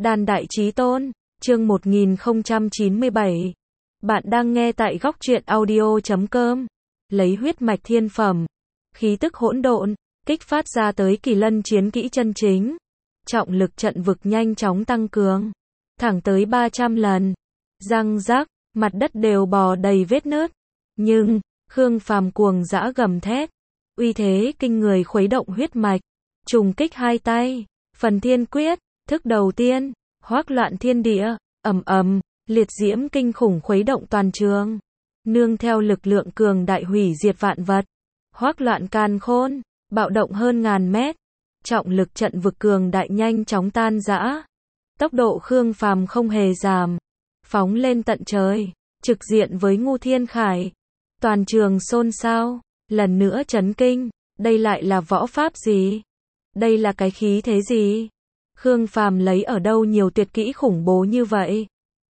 Đàn Đại Chí Tôn, chương 1097. Bạn đang nghe tại góc truyện audio.com. Lấy huyết mạch thiên phẩm, khí tức hỗn độn, kích phát ra tới kỳ lân chiến kỹ chân chính. Trọng lực trận vực nhanh chóng tăng cường, thẳng tới 300 lần. Răng rác, mặt đất đều bò đầy vết nứt. Nhưng, Khương Phàm cuồng dã gầm thét. Uy thế kinh người khuấy động huyết mạch. Trùng kích hai tay, phần thiên quyết. Thức đầu tiên, hoác loạn thiên địa, ầm ầm, liệt diễm kinh khủng khuấy động toàn trường. Nương theo lực lượng cường đại hủy diệt vạn vật. Hoác loạn càn khôn, bạo động hơn ngàn mét. Trọng lực trận vực cường đại nhanh chóng tan rã. Tốc độ Khương Phàm không hề giảm. Phóng lên tận trời, trực diện với Ngu Thiên Khải. Toàn trường xôn xao, lần nữa chấn kinh. Đây lại là võ pháp gì? Đây là cái khí thế gì? Khương Phàm lấy ở đâu nhiều tuyệt kỹ khủng bố như vậy?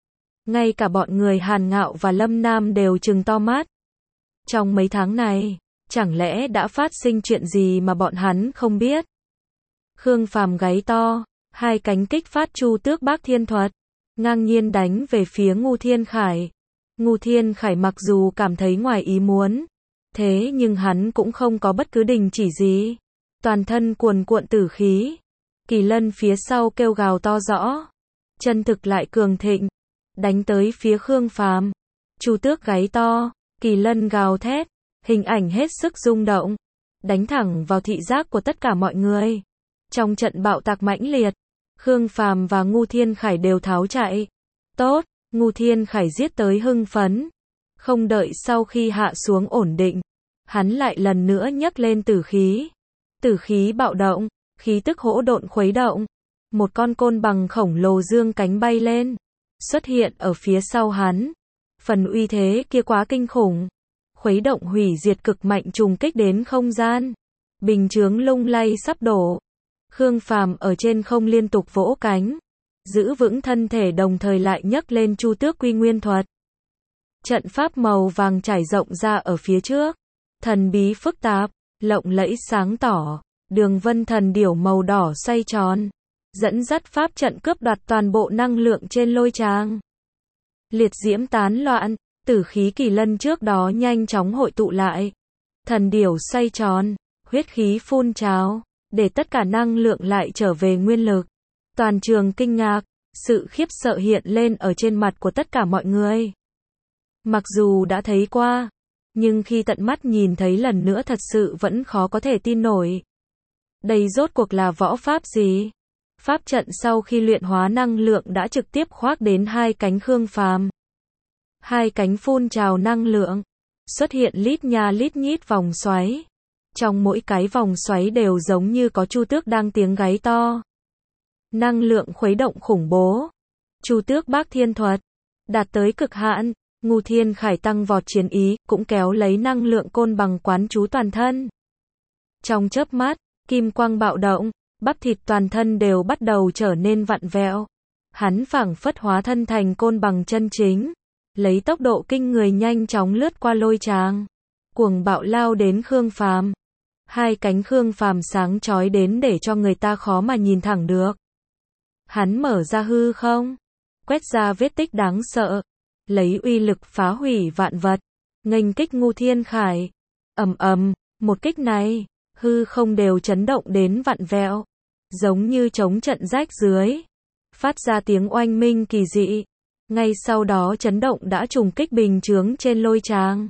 Ngay cả bọn người Hàn Ngạo và Lâm Nam đều trừng to mắt. Trong mấy tháng này, chẳng lẽ đã phát sinh chuyện gì mà bọn hắn không biết? Khương Phàm gáy to, hai cánh kích phát Chu Tước Bác Thiên Thuật, ngang nhiên đánh về phía Ngu Thiên Khải. Ngu Thiên Khải mặc dù cảm thấy ngoài ý muốn, thế nhưng hắn cũng không có bất cứ đình chỉ gì. Toàn thân cuồn cuộn tử khí. Kỳ lân phía sau kêu gào to rõ. Chân thực lại cường thịnh. Đánh tới phía Khương Phàm. Chu Tước gáy to. Kỳ lân gào thét. Hình ảnh hết sức rung động. Đánh thẳng vào thị giác của tất cả mọi người. Trong trận bạo tạc mãnh liệt, Khương Phàm và Ngu Thiên Khải đều tháo chạy. Tốt, Ngu Thiên Khải giết tới hưng phấn. Không đợi sau khi hạ xuống ổn định, hắn lại lần nữa nhấc lên tử khí. Tử khí bạo động, khí tức hỗn độn khuấy động. Một con côn bằng khổng lồ dương cánh bay lên, xuất hiện ở phía sau hắn. Phần uy thế kia quá kinh khủng, khuấy động hủy diệt cực mạnh trùng kích đến không gian. Bình chướng lung lay sắp đổ. Khương Phàm ở trên không liên tục vỗ cánh, giữ vững thân thể đồng thời lại nhấc lên Chu Tước Quy Nguyên Thuật. Trận pháp màu vàng trải rộng ra ở phía trước, thần bí phức tạp, lộng lẫy sáng tỏ, đường vân thần điểu màu đỏ xoay tròn, dẫn dắt pháp trận cướp đoạt toàn bộ năng lượng trên lôi tràng. Liệt diễm tán loạn, tử khí kỳ lân trước đó nhanh chóng hội tụ lại. Thần điểu xoay tròn, huyết khí phun trào, để tất cả năng lượng lại trở về nguyên lực. Toàn trường kinh ngạc, sự khiếp sợ hiện lên ở trên mặt của tất cả mọi người. Mặc dù đã thấy qua, nhưng khi tận mắt nhìn thấy lần nữa thật sự vẫn khó có thể tin nổi. Đây rốt cuộc là võ pháp gì? Pháp trận sau khi luyện hóa năng lượng đã trực tiếp khoác đến hai cánh Khương Phàm. Hai cánh phun trào năng lượng, xuất hiện lít nha lít nhít vòng xoáy. Trong mỗi cái vòng xoáy đều giống như có Chu Tước đang tiếng gáy to. Năng lượng khuấy động khủng bố. Chu Tước Bác Thiên Thuật đạt tới cực hạn. Ngu Thiên Khải tăng vọt chiến ý, cũng kéo lấy năng lượng côn bằng quán trú toàn thân. Trong chớp mắt, kim quang bạo động, bắp thịt toàn thân đều bắt đầu trở nên vặn vẹo. Hắn phảng phất hóa thân thành côn bằng chân chính, lấy tốc độ kinh người nhanh chóng lướt qua lôi tràng, cuồng bạo lao đến Khương Phàm. Hai cánh Khương Phàm sáng chói đến để cho người ta khó mà nhìn thẳng được. Hắn mở ra hư không, quét ra vết tích đáng sợ, lấy uy lực phá hủy vạn vật, nghênh kích Ngu Thiên Khải. Ầm ầm, một kích này, hư không đều chấn động đến vặn vẹo, giống như chống trận rách dưới, phát ra tiếng oanh minh kỳ dị. Ngay sau đó chấn động đã trùng kích bình chướng trên lôi tràng,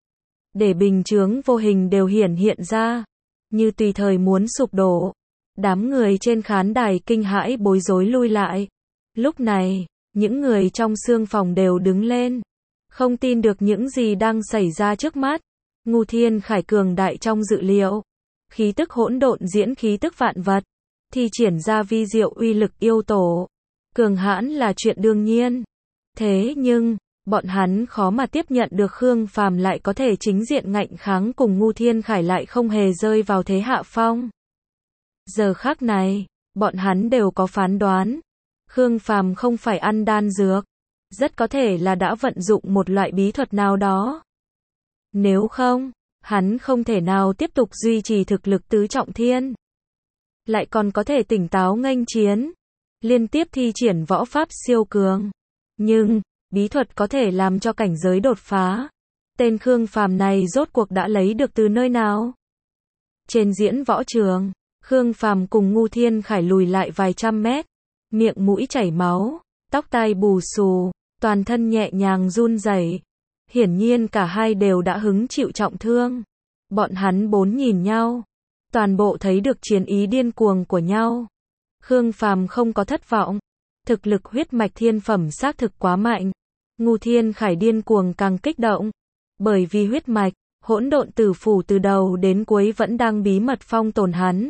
để bình chướng vô hình đều hiển hiện ra, như tùy thời muốn sụp đổ. Đám người trên khán đài kinh hãi bối rối lui lại. Lúc này, những người trong xương phòng đều đứng lên, không tin được những gì đang xảy ra trước mắt. Ngu Thiên Khải cường đại trong dự liệu, khí tức hỗn độn diễn khí tức vạn vật, thi triển ra vi diệu uy lực yêu tổ, cường hãn là chuyện đương nhiên. Thế nhưng, bọn hắn khó mà tiếp nhận được Khương Phàm lại có thể chính diện ngạnh kháng cùng Ngu Thiên Khải lại không hề rơi vào thế hạ phong. Giờ khắc này, bọn hắn đều có phán đoán. Khương Phàm không phải ăn đan dược, rất có thể là đã vận dụng một loại bí thuật nào đó. Nếu không, hắn không thể nào tiếp tục duy trì thực lực tứ trọng thiên, lại còn có thể tỉnh táo nghênh chiến. liên tiếp thi triển võ pháp siêu cường. Nhưng, bí thuật có thể làm cho cảnh giới đột phá. Tên Khương Phàm này rốt cuộc đã lấy được từ nơi nào? Trên diễn võ trường, Khương Phàm cùng Ngưu Thiên Khải lùi lại vài trăm mét, miệng mũi chảy máu, tóc tai bù xù, toàn thân nhẹ nhàng run rẩy. Hiển nhiên cả hai đều đã hứng chịu trọng thương. Bọn hắn bốn nhìn nhau, toàn bộ thấy được chiến ý điên cuồng của nhau. Khương Phàm không có thất vọng, thực lực huyết mạch thiên phẩm xác thực quá mạnh. Ngưu Thiên Khải điên cuồng càng kích động, bởi vì huyết mạch, hỗn độn tử phủ từ đầu đến cuối vẫn đang bí mật phong tồn hắn.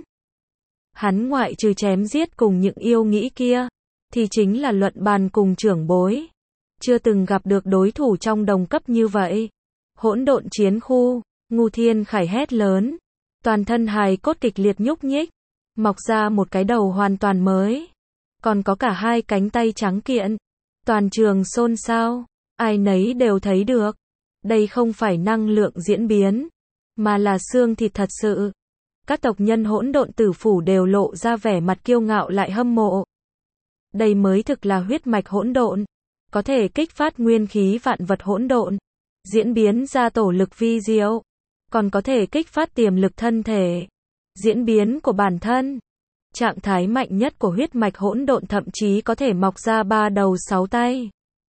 Hắn ngoại trừ chém giết cùng những yêu nghĩ kia, thì chính là luận bàn cùng trưởng bối. Chưa từng gặp được đối thủ trong đồng cấp như vậy. Hỗn độn chiến khu, Ngưu Thiên Khải hét lớn, toàn thân hài cốt kịch liệt nhúc nhích, mọc ra một cái đầu hoàn toàn mới, còn có cả hai cánh tay trắng kiện. Toàn trường xôn xao, ai nấy đều thấy được, đây không phải năng lượng diễn biến, mà là xương thịt thật sự. Các tộc nhân hỗn độn tử phủ đều lộ ra vẻ mặt kiêu ngạo lại hâm mộ. Đây mới thực là huyết mạch hỗn độn, có thể kích phát nguyên khí vạn vật hỗn độn, diễn biến ra tổ lực vi diệu, còn có thể kích phát tiềm lực thân thể, diễn biến của bản thân. Trạng thái mạnh nhất của huyết mạch hỗn độn thậm chí có thể mọc ra 3 đầu 6 tay.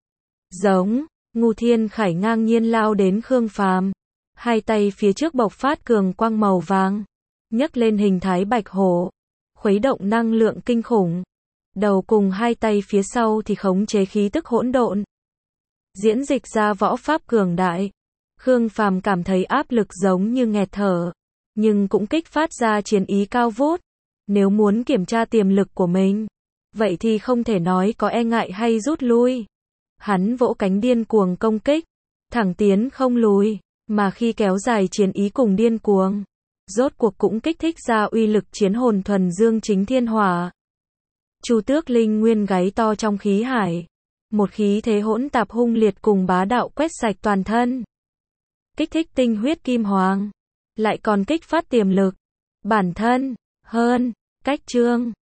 Giống, Ngưu Thiên Khải ngang nhiên lao đến Khương Phàm, hai tay phía trước bộc phát cường quang màu vàng, nhấc lên hình thái bạch hổ, khuấy động năng lượng kinh khủng. Đầu cùng hai tay phía sau thì khống chế khí tức hỗn độn, diễn dịch ra võ pháp cường đại. Khương Phàm cảm thấy áp lực giống như nghẹt thở, nhưng cũng kích phát ra chiến ý cao vút. Nếu muốn kiểm tra tiềm lực của mình, vậy thì không thể nói có e ngại hay rút lui. Hắn vỗ cánh điên cuồng công kích, thẳng tiến không lùi, mà khi kéo dài chiến ý cùng điên cuồng, rốt cuộc cũng kích thích ra uy lực chiến hồn thuần dương chính thiên hỏa. Chu Tước Linh Nguyên gáy to trong khí hải, một khí thế hỗn tạp hung liệt cùng bá đạo quét sạch toàn thân. Kích thích tinh huyết kim hoàng, lại còn kích phát tiềm lực bản thân. Hơn, cách chương